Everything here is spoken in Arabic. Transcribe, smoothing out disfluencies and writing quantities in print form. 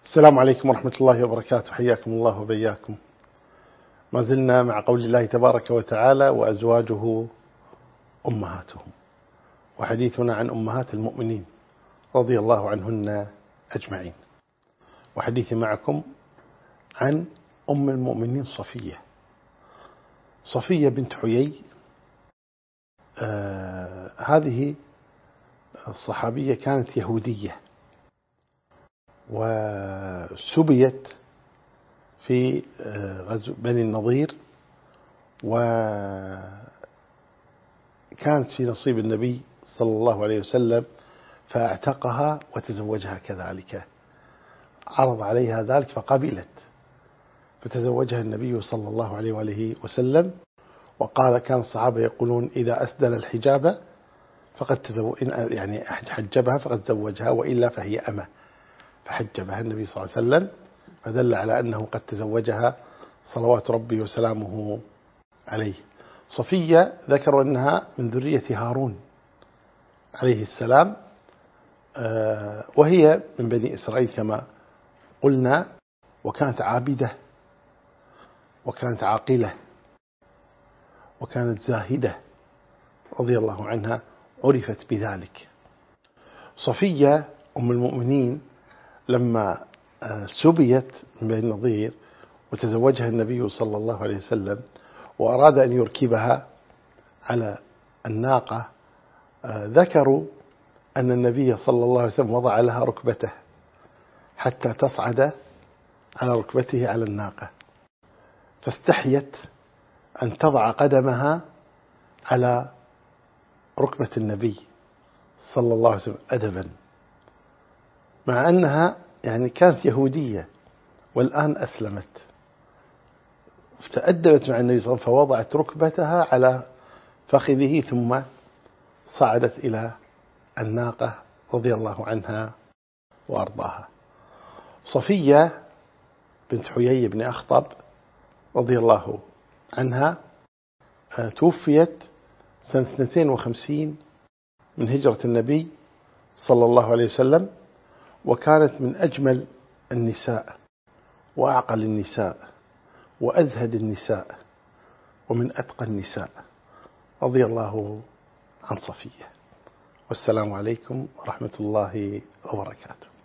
السلام عليكم ورحمة الله وبركاته. حياكم الله وبياكم. ما زلنا مع قول الله تبارك وتعالى: وأزواجه أمهاتهم، وحديثنا عن أمهات المؤمنين رضي الله عنهن أجمعين. وحديثي معكم عن أم المؤمنين صفية بنت حيي. هذه الصحابية كانت يهودية، وسبيت في غزو بني النضير، وكانت في نصيب النبي صلى الله عليه وسلم فاعتقها وتزوجها كذلك، عرض عليها ذلك فقبلت، فتزوجها النبي صلى الله عليه وآله وسلم. وقال: كان الصحابة يقولون: إذا أسدل الحجاب فقد يعني حجبها فقد زوجها، وإلا فهي أمة، فحجبها النبي صلى الله عليه وسلم، فدل على أنه قد تزوجها صلوات ربي وسلامه عليه. صفية ذكروا أنها من ذرية هارون عليه السلام، وهي من بني إسرائيل كما قلنا، وكانت عابدة، وكانت عاقلة، وكانت زاهدة رضي الله عنها، عرفت بذلك. صفية أم المؤمنين لما سبيت من بني النضير وتزوجها النبي صلى الله عليه وسلم، وأراد أن يركبها على الناقة، ذكروا أن النبي صلى الله عليه وسلم وضع لها ركبته حتى تصعد على ركبته على الناقة، فاستحيت أن تضع قدمها على ركبة النبي صلى الله عليه وسلم أدبا، مع أنها يعني كانت يهودية والآن أسلمت، فتأدبت مع النبي صلى الله عليه وسلم، فوضعت ركبتها على فخذه ثم صعدت إلى الناقة رضي الله عنها وأرضاها. صفية بنت حيي بن أخطب رضي الله عنها توفيت سنة 52 من هجرة النبي صلى الله عليه وسلم، وكانت من أجمل النساء وأعقل النساء وأزهد النساء ومن أتقى النساء رضي الله عن صفية. والسلام عليكم ورحمة الله وبركاته.